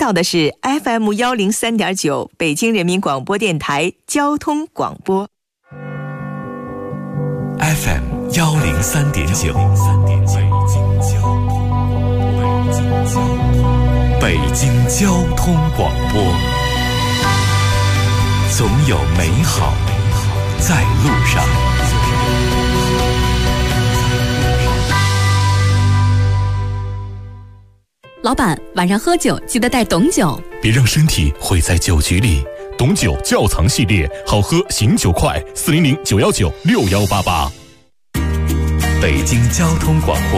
到的是 FM103.9 北京人民广播电台交通广播。 FM103.9 北京交通广播，总有美好在路上。 老板，晚上喝酒记得带董酒， 别让身体毁在酒局里。董酒窖藏系列，好喝醒酒快，400-919-6188。 北京交通广播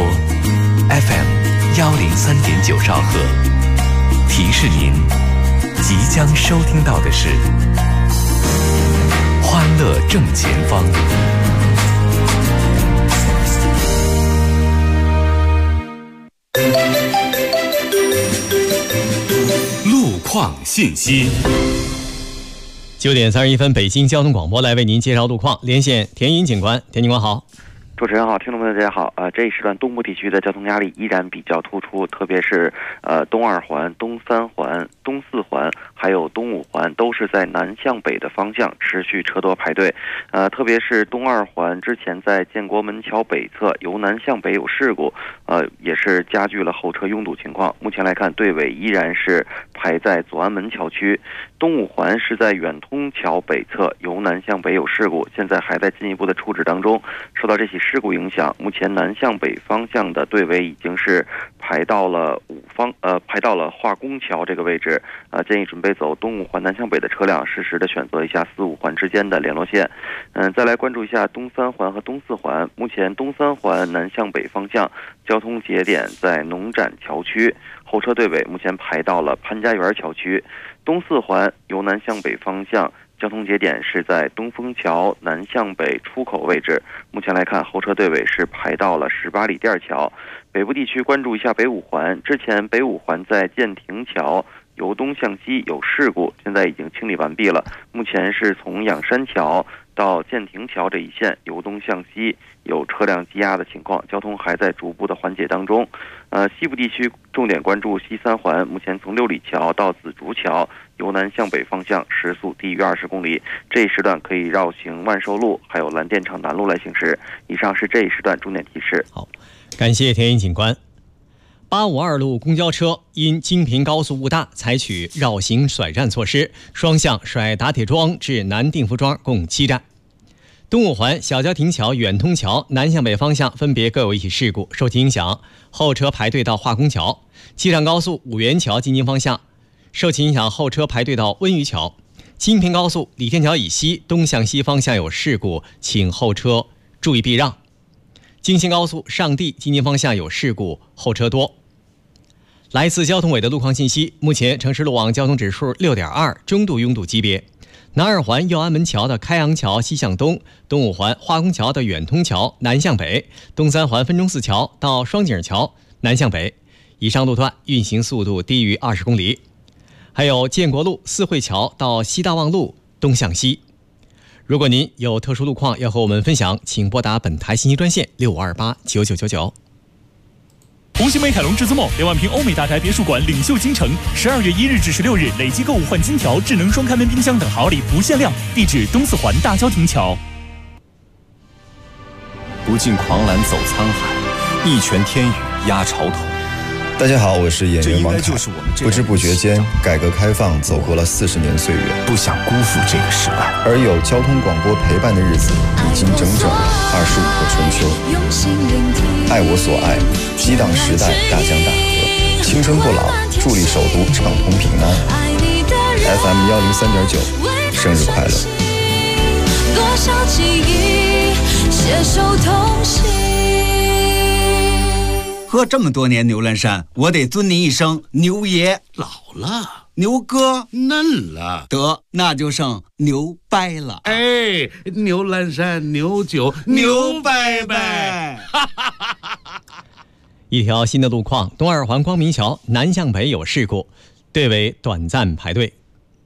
FM103.9兆赫，提示您即将收听到的是欢乐正前方。路况信息。 9点31分，北京交通广播来为您介绍路况，连线田银警官。田警官好。 主持人好，听众朋友大家好。这一时段东部地区的交通压力依然比较突出，特别是东2环、东3环、东4环，还有东5环，都是在南向北的方向持续车多排队。特别是东2环之前在建国门桥北侧由南向北有事故，也是加剧了后车拥堵情况。目前来看，队尾依然是排在左安门桥区。东5环是在远通桥北侧由南向北有事故，现在还在进一步的处置当中。受到这起事故影响，目前南向北方向的队尾已经是排到了化工桥这个位置。建议准备走东5环南向北的车辆适时的选择一下4、5环之间的联络线。再来关注一下东3环和东4环。目前东3环南向北方向交通节点在农展桥区，后车队尾目前排到了潘家园桥区。东4环由南向北方向交通节点是在东风桥南向北出口位置，目前来看后车队尾是排到了18里店桥。北部地区关注一下北5环，之前北5环在建亭桥由东向西有事故，现在已经清理完毕了。目前是从仰山桥到建亭桥这一线由东向西有车辆积压的情况，交通还在逐步的缓解当中。西部地区重点关注西3环，目前从六里桥到紫竹桥由南向北方向时速低于20公里，这一时段可以绕行万寿路还有蓝电厂南路来行驶。以上是这一时段重点提示。 好，感谢田银警官。852路公交车因京平高速雾大，采取绕行甩站措施，双向甩打铁庄至南定福庄共7站。东5环小郊亭桥、远通桥南向北方向分别各有一起事故，受其影响，后车排队到化工桥。机场高速五原桥进京方向受其影响，后车排队到温榆桥。京平高速李天桥以西东向西方向有事故，请后车注意避让。京新高速上地进京方向有事故，后车多。来自交通委的路况信息，目前城市路网交通指数6.2，中度拥堵级别。南2环右安门桥的开阳桥西向东，东5环化工桥的远通桥南向北，东3环分钟寺桥到双井桥南向北，以上路段运行速度低于20公里。还有建国路四惠桥到西大望路东向西。如果您有特殊路况要和我们分享，请拨打本台信息专线65289999。 红星美凯龙至尊梦2万平欧美大宅别墅馆领袖京城，12月1日至16日累计购物换金条、智能双开门冰箱等好礼不限量。地址东4环大郊亭桥。 不尽狂澜走沧海，一拳天宇压潮头。 大家好，我是演员王凯。不知不觉间，改革开放走过了40年岁月， 不想辜负这个时代。 而有交通广播陪伴的日子，已经整整25个春秋。爱我所爱，激荡时代大江大河，青春不老，助力首都畅通平安。FM103.9，生日快乐！ 多少记忆携手同行。 喝这么多年牛栏山，我得尊您一声牛爷。 老了， 牛哥嫩了， 得那就剩牛掰了。 哎，牛栏山牛酒牛掰掰。 一条新的路况，东2环光明桥南向北有事故，队尾短暂排队。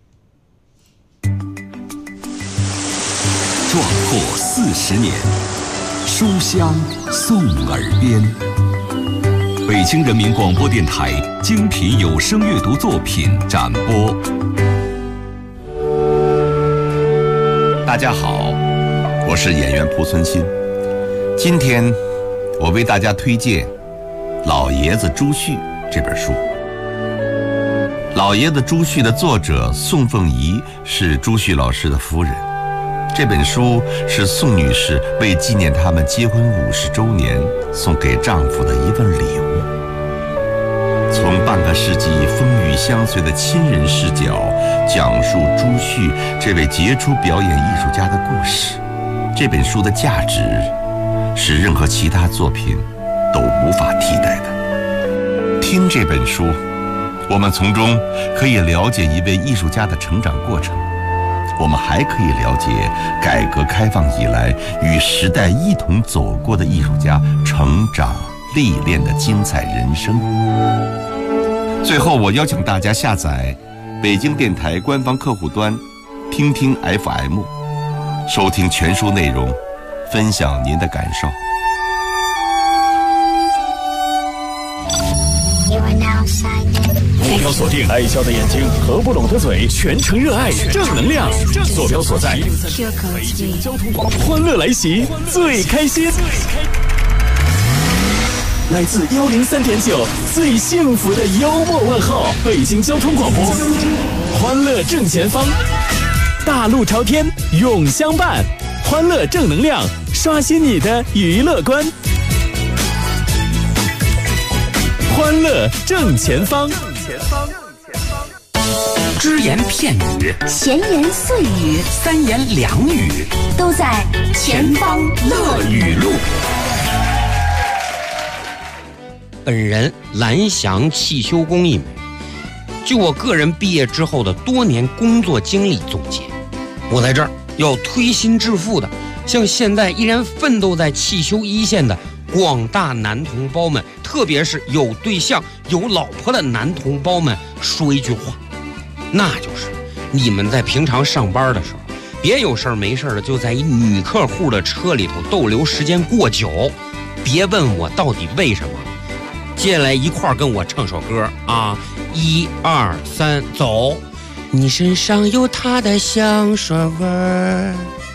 壮阔40年，书香送耳边。 北京人民广播电台精品有声阅读作品展播。 大家好，我是演员蒲存昕。今天我为大家推荐《老爷子朱旭》这本书。《老爷子朱旭》的作者宋凤仪是朱旭老师的夫人。这本书是宋女士为纪念他们结婚50周年送给丈夫的一份礼物。从半个世纪风雨相随的亲人视角讲述朱旭这位杰出表演艺术家的故事，这本书的价值是任何其他作品都无法替代的。听这本书，我们从中可以了解一位艺术家的成长过程，我们还可以了解改革开放以来与时代一同走过的艺术家成长历练的精彩人生。最后，我邀请大家下载北京电台官方客户端听听 FM， 收听全书内容，分享您的感受。 目标锁定，爱笑的眼睛，合不拢的嘴，全程热爱，正能量。坐标所在，北京交通广播，欢乐来袭，最开心。来自103.9，最幸福的幽默问候，北京交通广播，欢乐正前方，大路朝天，永相伴，欢乐正能量，刷新你的娱乐观。欢乐正前方， 只言片语， 闲言碎语， 三言两语， 都在前方乐语录。 本人蓝翔汽修工一枚，就我个人毕业之后的多年工作经历总结，我在这儿要推心置腹的向现在依然奋斗在汽修一线的广大男同胞们，特别是有对象有老婆的男同胞们说一句话，那就是你们在平常上班的时候，别有事没事的就在一女客户的车里头逗留时间过久，别问我到底为什么，接下来一块儿跟我唱首歌啊，1、2、3，走！你身上有她的香水味儿。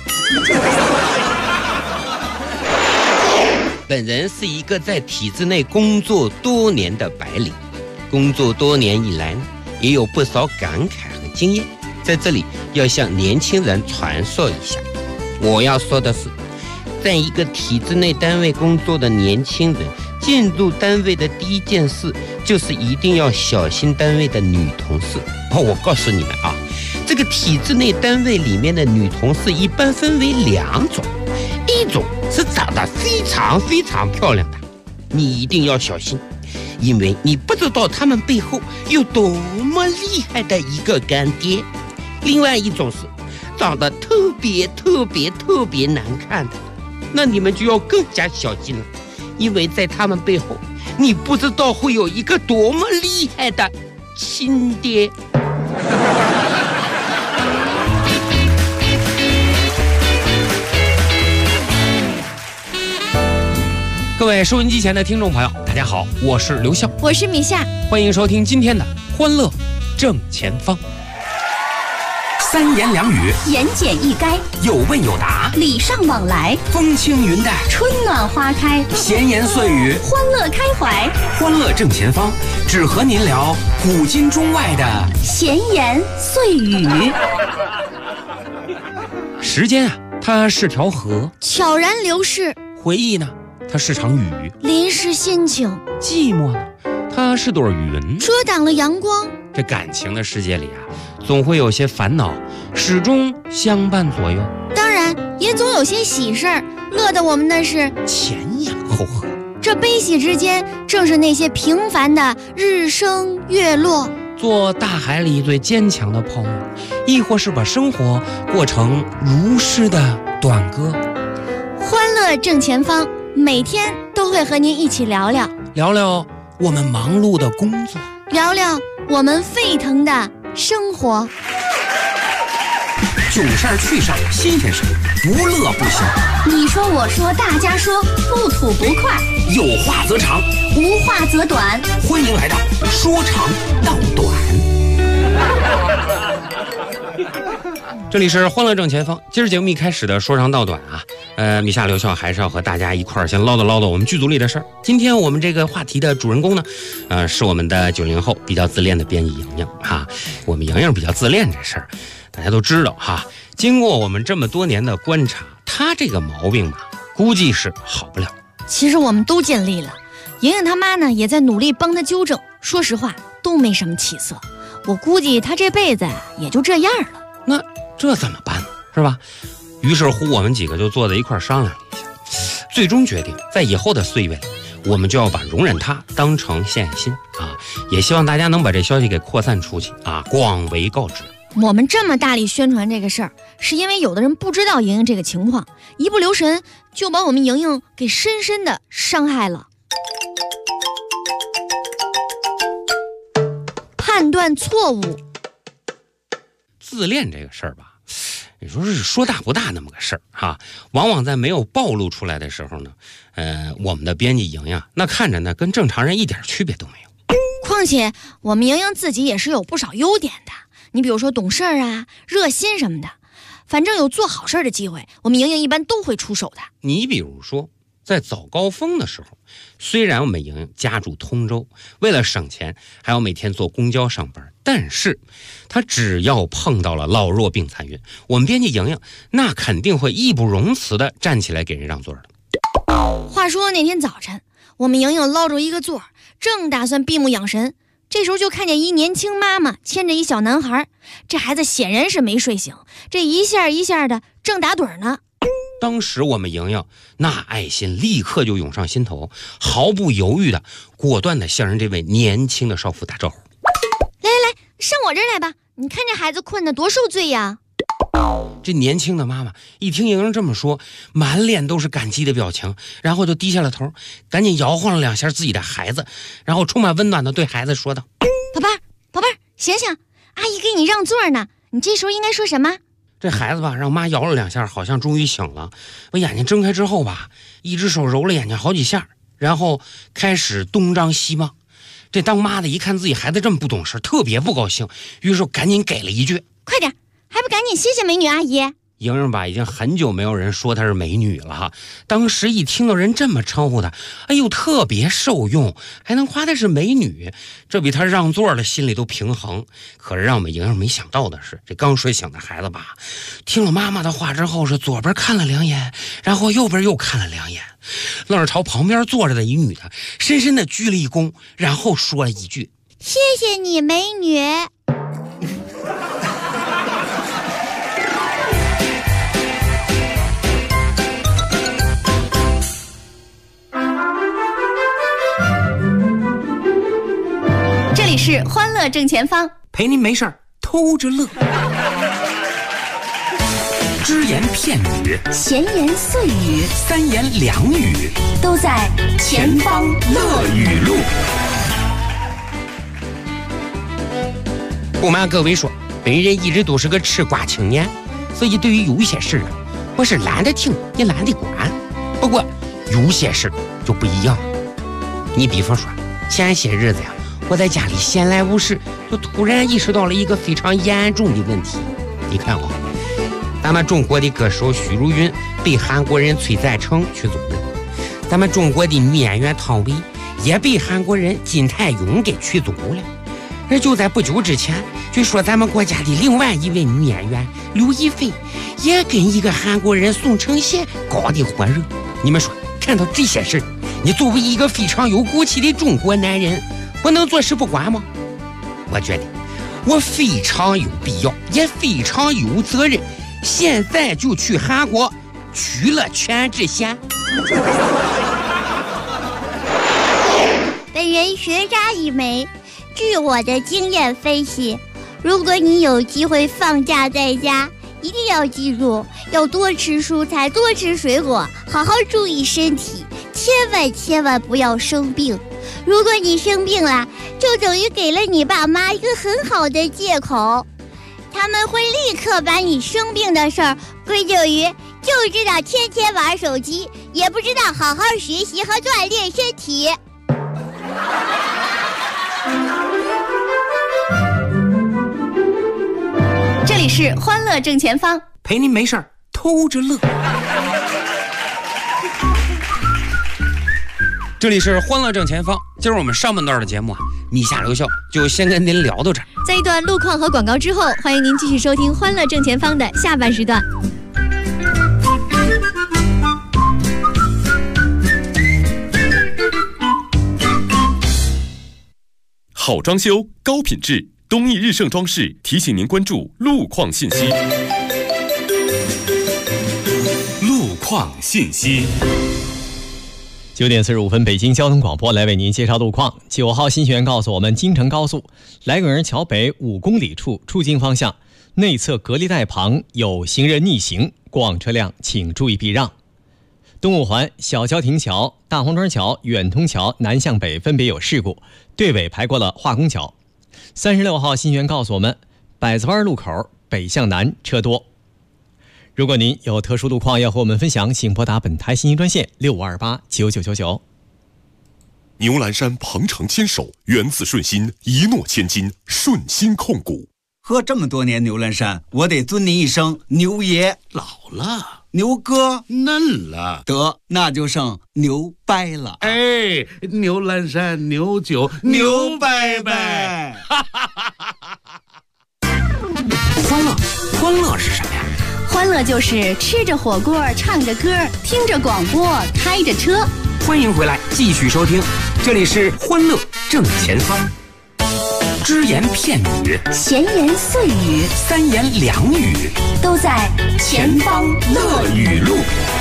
本人是一个在体制内工作多年的白领，工作多年以来呢，也有不少感慨和经验，在这里要向年轻人传授一下。我要说的是，在一个体制内单位工作的年轻人，进入单位的第一件事就是一定要小心单位的女同事。我告诉你们啊，这个体制内单位里面的女同事一般分为2种，一种是长得非常非常漂亮的，你一定要小心，因为你不知道她们背后有多么厉害的一个干爹。另外一种是长得特别特别特别难看的，那你们就要更加小心了，因为在他们背后，你不知道会有一个多么厉害的亲爹。各位收音机前的听众朋友，大家好，我是刘笑， 我是米夏， 欢迎收听今天的欢乐正前方。三言两语， 言简意赅， 有问有答， 礼尚往来， 风轻云淡， 春暖花开， 闲言碎语， 欢乐开怀。 欢乐正前方，只和您聊古今中外的闲言碎语。 时间啊，它是条河， 悄然流逝； 回忆呢，它是场雨， 淋湿心情； 寂寞呢，它是朵云， 遮挡了阳光。 这感情的世界里啊，总会有些烦恼，始终相伴左右。 当然，也总有些喜事儿，乐得我们那是前仰后合。 这悲喜之间，正是那些平凡的日升月落。 做大海里最坚强的泡沫，亦或是把生活过成如诗的短歌。 欢乐正前方，每天都会和您一起聊聊我们忙碌的工作， 聊聊我们沸腾的生活。 囧事儿趣事儿新鲜事儿，不乐不行。 你说我说大家说，不吐不快。 有话则长， 无话则短。 欢迎来到说长道短。 这里是欢乐正前方，今儿节目一开始的说长道短啊，米夏刘笑还是要和大家一块儿先唠叨我们剧组里的事儿。今天我们这个话题的主人公呢，是我们的90后比较自恋的编辑莹莹哈。我们莹莹比较自恋这事儿，大家都知道哈。经过我们这么多年的观察，她这个毛病吧，估计是好不了。 其实我们都尽力了，莹莹她妈呢也在努力帮她纠正，说实话都没什么起色。我估计她这辈子也就这样了。 那这怎么办呢？是吧？于是乎我们几个就坐在一块商量了一下，最终决定在以后的岁月里，我们就要把容忍她当成献爱心啊！也希望大家能把这消息给扩散出去啊，广为告知。 我们这么大力宣传这个事儿，是因为有的人不知道莹莹这个情况，一不留神就把我们莹莹给深深的伤害了。判断错误。 自恋这个事儿吧，你说是说大不大那么个事儿哈，往往在没有暴露出来的时候呢，我们的编辑莹莹那看着呢跟正常人一点区别都没有。 况且我们莹莹自己也是有不少优点的，你比如说懂事啊、热心什么的，反正有做好事的机会，我们莹莹一般都会出手的。 你比如说在早高峰的时候，虽然我们莹莹家住通州，为了省钱还要每天坐公交上班，但是她只要碰到了老弱病残孕，我们编辑莹莹那肯定会义不容辞的站起来给人让座的。 话说那天早晨，我们莹莹捞着一个座，正打算闭目养神，这时候就看见一年轻妈妈牵着一小男孩，这孩子显然是没睡醒，这一下一下的正打盹呢。 当时我们莹莹那爱心立刻就涌上心头，毫不犹豫的果断的向人这位年轻的少妇打招呼： 来来来，上我这儿来吧，你看这孩子困得多受罪呀。 这年轻的妈妈一听莹莹这么说，满脸都是感激的表情，然后就低下了头，赶紧摇晃了两下自己的孩子，然后充满温暖的对孩子说道：宝贝儿，醒醒，阿姨给你让座呢，你这时候应该说什么？这孩子吧，让妈摇了两下，好像终于醒了。我眼睛睁开之后吧，一只手揉了眼睛好几下，然后开始东张西望。这当妈的一看自己孩子这么不懂事，特别不高兴，于是赶紧给了一句： 快点，还不赶紧谢谢美女阿姨。 莹莹吧，已经很久没有人说她是美女了哈。当时一听到人这么称呼她，哎呦，特别受用，还能夸她是美女，这比她让座的心里都平衡。可是让我们莹莹没想到的是，这刚睡醒的孩子吧，听了妈妈的话之后，是左边看了两眼，然后右边又看了两眼，愣是朝旁边坐着的一女的深深的鞠了一躬，然后说了一句： 谢谢你，美女。 这里是欢乐正前方， 陪您没事儿偷着乐。只言片语， 闲言碎语， 三言两语， 都在前方乐语录。 不瞒各位说，本人一直都是个吃瓜青年，所以对于有些事我是懒得听也懒得管。不过有些事就不一样了。你比方说前些日子呀，我在家里闲来无事，就突然意识到了一个非常严重的问题。你看咱们中国的歌手许茹芸被韩国人崔在成驱逐了，咱们中国的女演员汤唯也被韩国人金泰勇给驱逐了。而就在不久之前，据说咱们国家的另外一位女演员刘亦菲也跟一个韩国人宋承宪搞得火热。你们说，看到这些事，你作为一个非常有骨气的中国男人，我能坐视不管吗？我觉得我非常有必要，也非常有责任，现在就去韩国取了全智贤。 本人学渣一枚，据我的经验分析，如果你有机会放假在家，一定要记住，要多吃蔬菜，多吃水果，好好注意身体，千万不要生病。如果你生病了，就等于给了你爸妈一个很好的借口，他们会立刻把你生病的事儿归咎于就知道天天玩手机，也不知道好好学习和锻炼身体。 这里是欢乐正前方， 陪您没事儿偷着乐。 这里是欢乐正前方，今儿我们上半段的节目啊，米下留校就先跟您聊到这儿。 在一段路况和广告之后，欢迎您继续收听欢乐正前方的下半时段。 好装修，高品质，东义日盛装饰提醒您关注路况信息。路况信息。 9点45分，北京交通广播来为您介绍路况。9号新闻告诉我们，京承高速来耿人桥北5公里处出京方向内侧隔离带旁有行人逆行，过往车辆请注意避让。东五环小桥亭桥、大红庄桥、远通桥南向北分别有事故，队尾排过了化工桥。36号新闻告诉我们，百子湾路口北向南车多。如果您有特殊路况要和我们分享，请拨打本台信息专线65289999。 牛栏山鹏程牵手，源自顺心，一诺千金，顺心控股。 喝这么多年牛栏山，我得尊您一声牛爷。 老了， 牛哥嫩了， 得那就剩牛掰了。 哎，牛栏山牛酒牛掰掰。 欢乐是什么呀？ 欢乐就是吃着火锅，唱着歌，听着广播，开着车。 欢迎回来，继续收听，这里是欢乐正前方。只言片语， 闲言碎语， 三言两语， 都在前方乐语录。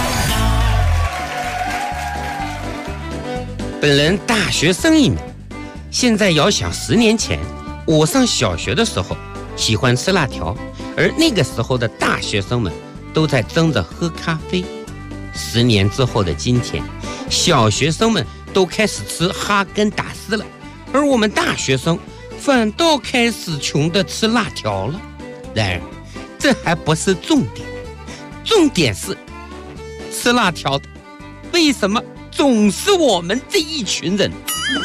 本人大学生一名，现在遥想10年前，我上小学的时候喜欢吃辣条，而那个时候的大学生们都在争着喝咖啡。10年之后的今天，小学生们都开始吃哈根达斯了，而我们大学生反倒开始穷的吃辣条了。然而这还不是重点，重点是吃辣条的为什么总是我们这一群人？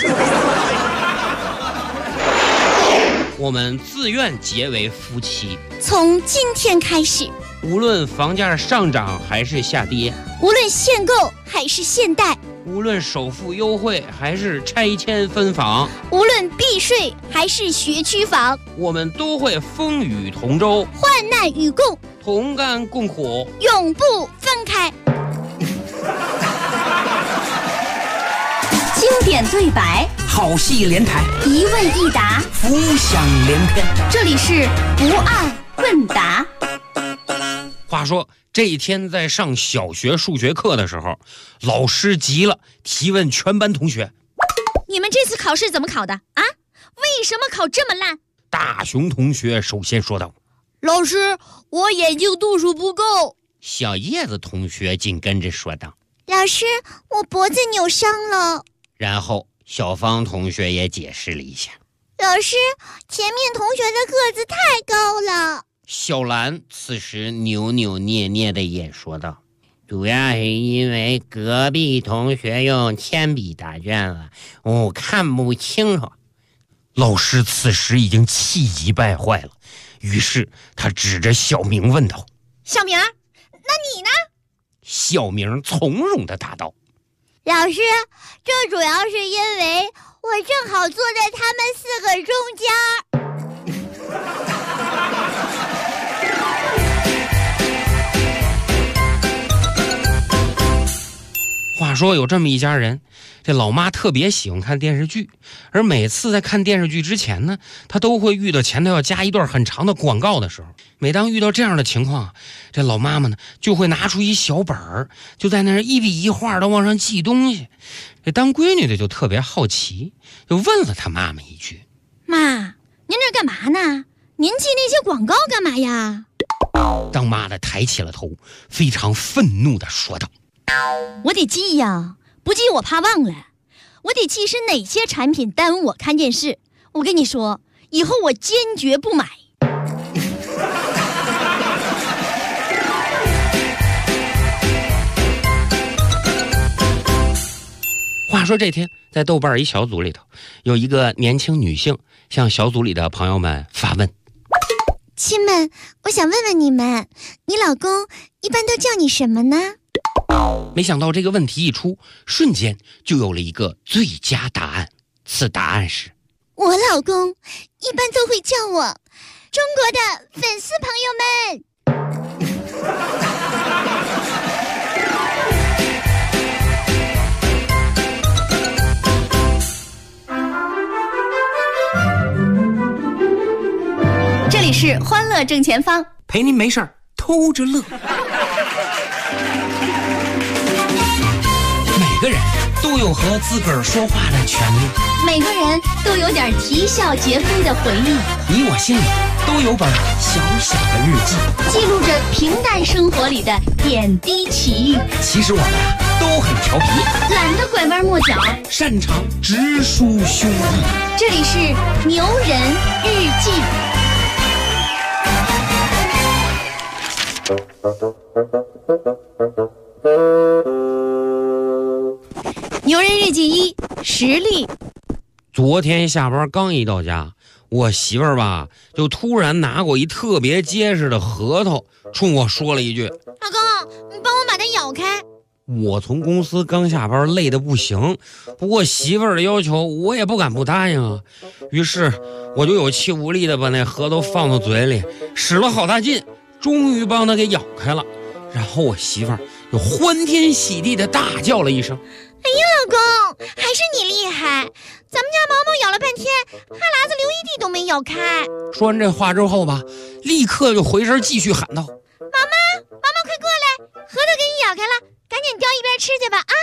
我们自愿结为夫妻， 从今天开始， 无论房价上涨还是下跌， 无论限购还是限贷， 无论首付优惠还是拆迁分房， 无论避税还是学区房， 我们都会风雨同舟， 患难与共， 同甘共苦， 永不分开。 经典对白， 好戏连台， 一问一答， 浮想联翩。 这里是不二问答。 话说这一天在上小学数学课的时候，老师急了，提问全班同学： 你们这次考试怎么考的啊？为什么考这么烂？ 大熊同学首先说道： 老师，我眼睛度数不够。 小叶子同学紧跟着说道： 老师，我脖子扭伤了。 然后小芳同学也解释了一下： 老师，前面同学的个子太高了。 小兰此时扭扭捏捏的也说道：主要是因为隔壁同学用铅笔答卷了，我看不清楚。老师此时已经气急败坏了，于是他指着小明问道： 小明，那你呢？ 小明从容地答道： 老师，这主要是因为我正好坐在他们4个中间。 话说有这么一家人，这老妈特别喜欢看电视剧，而每次在看电视剧之前呢，她都会遇到前头要加一段很长的广告的时候。每当遇到这样的情况，这老妈妈呢就会拿出一小本儿，就在那儿一笔一画的往上记东西。这当闺女的就特别好奇，就问了她妈妈一句： 妈，您这干嘛呢？您记那些广告干嘛呀？ 当妈的抬起了头，非常愤怒地说道： 我得记呀，不记我怕忘了。我得记是哪些产品耽误我看电视。我跟你说，以后我坚决不买。 话说这天在豆瓣一小组里头，有一个年轻女性向小组里的朋友们发问： 亲们，我想问问你们，你老公一般都叫你什么呢？ 没想到这个问题一出，瞬间就有了一个最佳答案。此答案是： 我老公一般都会叫我中国的粉丝朋友们。 这里是欢乐正前方， 陪您没事儿偷着乐。 每个人都有和自个儿说话的权利， 每个人都有点啼笑皆非的回忆， 你我心里都有本小小的日记， 记录着平淡生活里的点滴奇遇。 其实我们都很调皮， 懒得拐弯抹角， 擅长直抒胸臆。 这里是牛人日记。牛人日记1：实力。 昨天下班刚一到家，我媳妇儿吧就突然拿过一特别结实的核桃，冲我说了一句：“ 老公，你帮我把它咬开。” 我从公司刚下班，累得不行，不过媳妇儿的要求我也不敢不答应啊。于是我就有气无力的把那核桃放到嘴里，使了好大劲，终于帮她给咬开了。然后我媳妇儿又欢天喜地的大叫了一声：“ 哎呀，老公，还是你厉害！咱们家毛毛咬了半天，哈喇子流一地都没咬开。” 说完这话之后吧，立刻就回身继续喊道：“ 毛毛快过来，核桃给你咬开了，赶紧叼一边吃去吧啊！”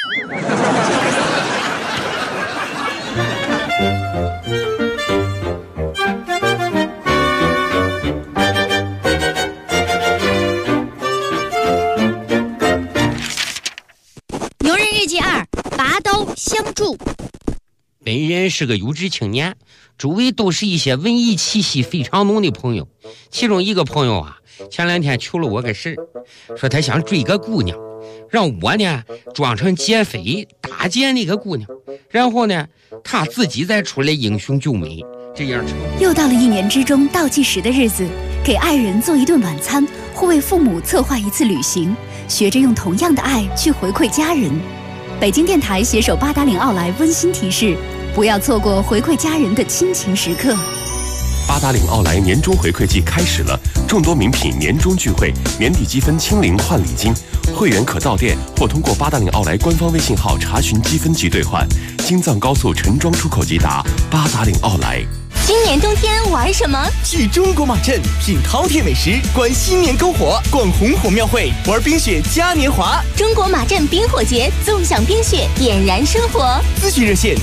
牛人日记2：拔刀相助。 本人是个有志青年，周围都是一些文艺气息非常浓的朋友。其中一个朋友啊，前2天求了我个事，说他想追个姑娘，让我呢装成劫匪打劫那个姑娘，然后呢他自己再出来英雄救美，这样成。 又到了1年之中倒计时的日子，给爱人做一顿晚餐，或为父母策划一次旅行，学着用同样的爱去回馈家人。北京电台携手八达岭奥莱温馨提示：不要错过回馈家人的亲情时刻。 八达岭奥莱年终回馈季开始了，众多名品年终聚会，年底积分清零换礼金，会员可到店或通过八达岭奥莱官方微信号查询积分及兑换。京藏高速陈庄出口即达，八达岭奥莱。 今年冬天玩什么？ 去中国马镇品饕餮美食，观新年篝火，逛红火庙会，玩冰雪嘉年华。 中国马镇冰火节，纵享冰雪，点燃生活。 咨询热线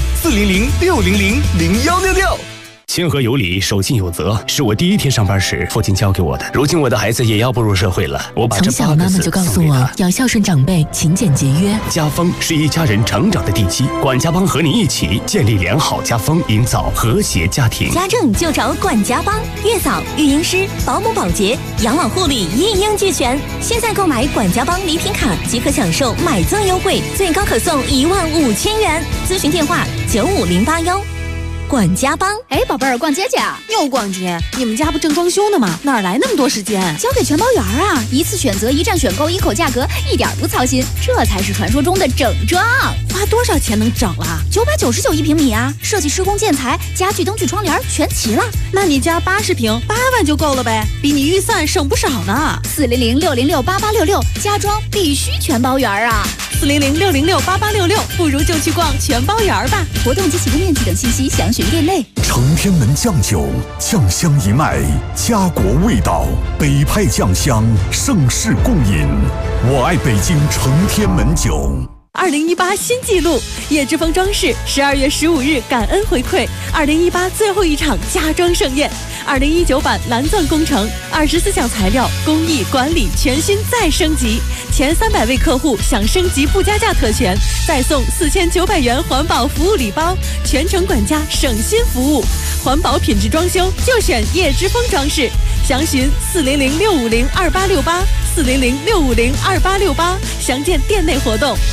400-600-0166。 亲和有礼，守信有责，是我第1天上班时父亲教给我的。如今我的孩子也要步入社会了，我把这8个字从小妈妈就告诉我，要孝顺长辈，勤俭节约。 家风是一家人成长的地基，管家帮和你一起建立良好家风，营造和谐家庭。 家政就找管家帮，月嫂、育婴师、保姆、保洁、养老护理一应俱全。现在购买管家帮礼品卡即可享受买赠优惠，最高可送15000元。咨询电话95081。管家帮。 哎，宝贝儿，逛街去啊？又逛街？你们家不正装修呢吗？哪来那么多时间？交给全包园啊！一次选择，一站选购，一口价格，一点不操心，这才是传说中的整装。花多少钱能整了？999一平米啊！设计、施工、建材、家具、灯具、窗帘全齐了。那你家80平8万就够了呗，比你预算省不少呢。 400-606-8866，家装必须全包园啊 ！400-606-8866，不如就去逛全包园吧。 活动及启动面积等信息详询店内。 承天门酱酒，酱香一脉，家国味道，北派酱香，盛世共饮。我爱北京承天门酒。 2018新纪录，叶之峰装饰12月15日感恩回馈2018最后一场家装盛宴。2019版蓝钻工程，24项材料，工艺管理全新再升级。前300位客户享升级不加价特权，再送4900元环保服务礼包，全程管家省心服务，环保品质装修就选叶之峰装饰。详询400-650-2868，400-650-2868，详见店内活动。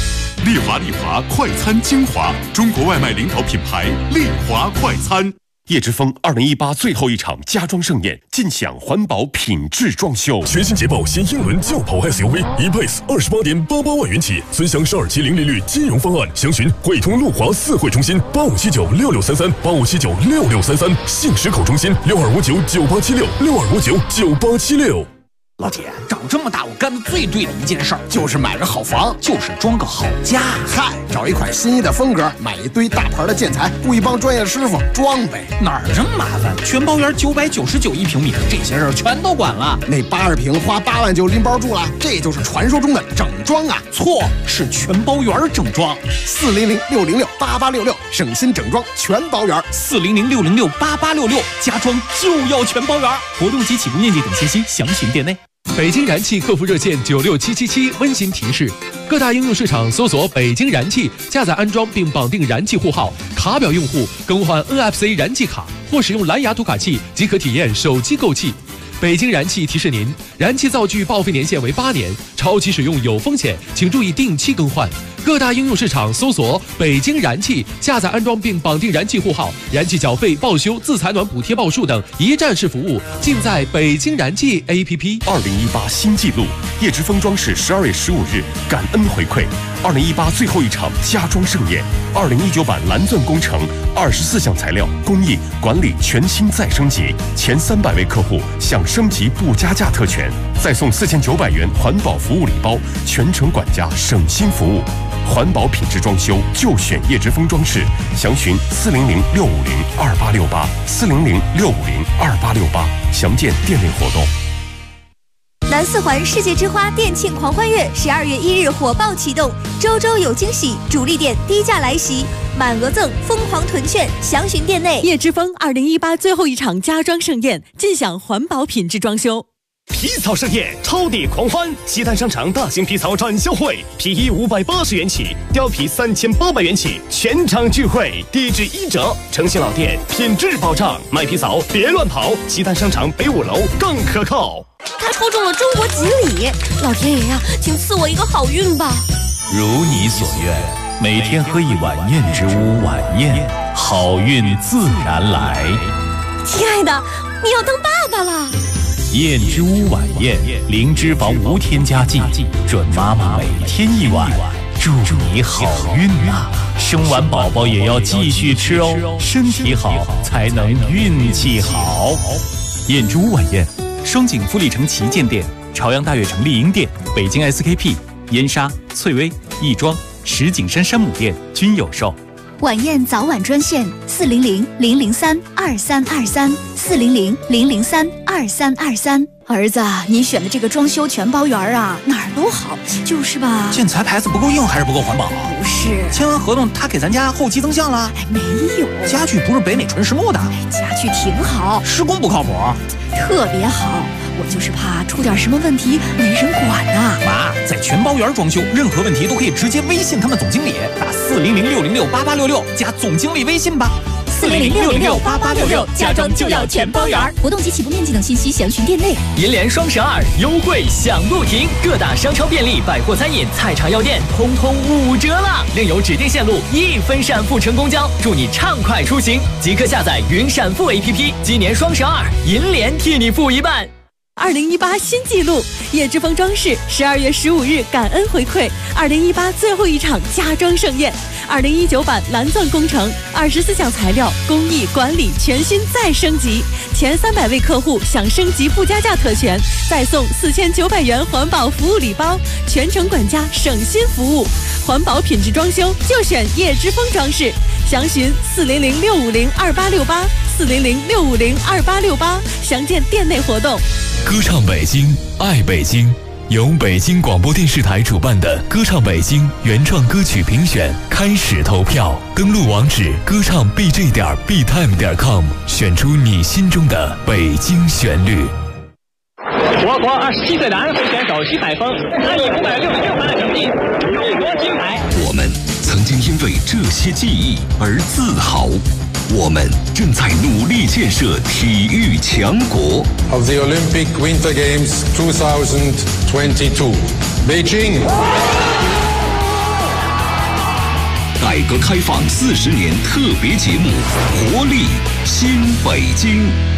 丽华快餐精华，中国外卖领导品牌丽华快餐。叶之峰2018最后一场家装盛宴，尽享环保品质装修。 全新捷豹新英伦轿跑 SUV E-Pace 28.88万元起，尊享12期零利率金融方案，详询汇通路华4会中心85796633，85796633，信实口中心62599876，62599876。 老铁，长这么大我干的最对的一件事儿就是买个好房，就是装个好家。 嗨，找一款心仪的风格，买一堆大牌的建材，雇一帮专业师傅装呗。 哪儿这么麻烦？全包园999一平米，这些事儿全都管了。 那80平花8万就拎包住了，这就是传说中的整装啊！ 错，是全包园整装。 400-606-8866，省心整装全包园。 400-606-8866，家装就要全包园。 活动及起步面积等信息详询店内。北京燃气客服热线96777温馨提示：各大应用市场搜索北京燃气，下载安装并绑定燃气户号，卡表用户更换 NFC 燃气卡或使用蓝牙读卡器即可体验手机购气。北京燃气提示您，燃气灶具报废年限为8年，超期使用有风险，请注意定期更换。各大应用市场搜索北京燃气，下载安装并绑定燃气户号，燃气缴费、报修、自采暖补贴报数等一站式服务尽在北京燃气 APP。 2018新纪录，叶之峰装饰12月15日感恩回馈，2018最后一场家装盛宴，2019版蓝钻工程24项材料工艺管理全新再升级，前300位客户享升级不加价特权，再送4900元环保服务礼包，全程管家省心服务。环保品质装修就选叶之峰装饰，详询400-650-2868，400-650-2868，详见店内活动。 南四环世界之花店庆狂欢月12月1日火爆启动，周周有惊喜，主力店低价来袭，满额赠，疯狂囤券，详询店内。 叶之峰2018最后一场家装盛宴，尽享环保品质装修。 皮草盛宴，超抵狂欢！西单商场大型皮草展销会，皮衣580元起，貂皮3800元起，全场聚会，低至1折。诚信老店，品质保障，买皮草别乱跑。西单商场北5楼更可靠。 他抽中了中国锦鲤，老天爷呀，请赐我一个好运吧！ 如你所愿，每天喝一碗燕之屋晚宴，好运自然来。 亲爱的，你要当爸爸了。 燕之屋晚宴，零脂肪无添加剂，准妈妈每天1碗，祝你好运啊！生完宝宝也要继续吃哦，身体好才能运气好。 燕之屋晚宴，双井富力城旗舰店、朝阳大悦城丽婴店、北京 SKP、燕莎、翠微、亦庄、石景山山姆店均有售。 晚宴早晚专线400-003-2323，400-003-2323。儿子，你选的这个装修全包园啊，哪儿都好，就是吧？ 建材牌子不够硬还是不够环保？ 不是， 签完合同他给咱家后期增项了？ 没有， 家具不是北美纯实木的。 家具挺好， 施工不靠谱， 特别好。我就是怕出点什么问题没人管呐。 妈，在全包园装修，任何问题都可以直接微信他们总经理，打400-606-8866加总经理微信吧。 400-606-8866，家装就要全包园。 活动及起步面积等信息详询店内。 银联双12优惠享不停，各大商超便利、百货餐饮、菜场药店通通5折了，另有指定线路1分闪付乘公交，祝你畅快出行。即刻下载云闪付 APP， 今年双12，银联替你付一半。 2018新纪录，叶之峰装饰12月15日感恩回馈2018最后一场家装盛宴，2019版蓝钻工程24项材料工艺管理全新再升级，前300位客户享升级不加价特权，再送4900元环保服务礼包，全程管家省心服务，环保品质装修就选叶之峰装饰，详询400-650-2868，400-650-2868，详见店内活动。 歌唱北京，爱北京，由北京广播电视台主办的歌唱北京原创歌曲评选开始投票，登录网址歌唱 bj.btime.com， 选出你心中的北京旋律。 我国27岁的安徽选手徐海峰，他以566分的成绩勇夺金牌。 我们曾经因为这些记忆而自豪。我们正在努力建设体育强国。 Of the Olympic Winter Games 2022, Beijing. 改革开放40年特别节目《活力新北京》。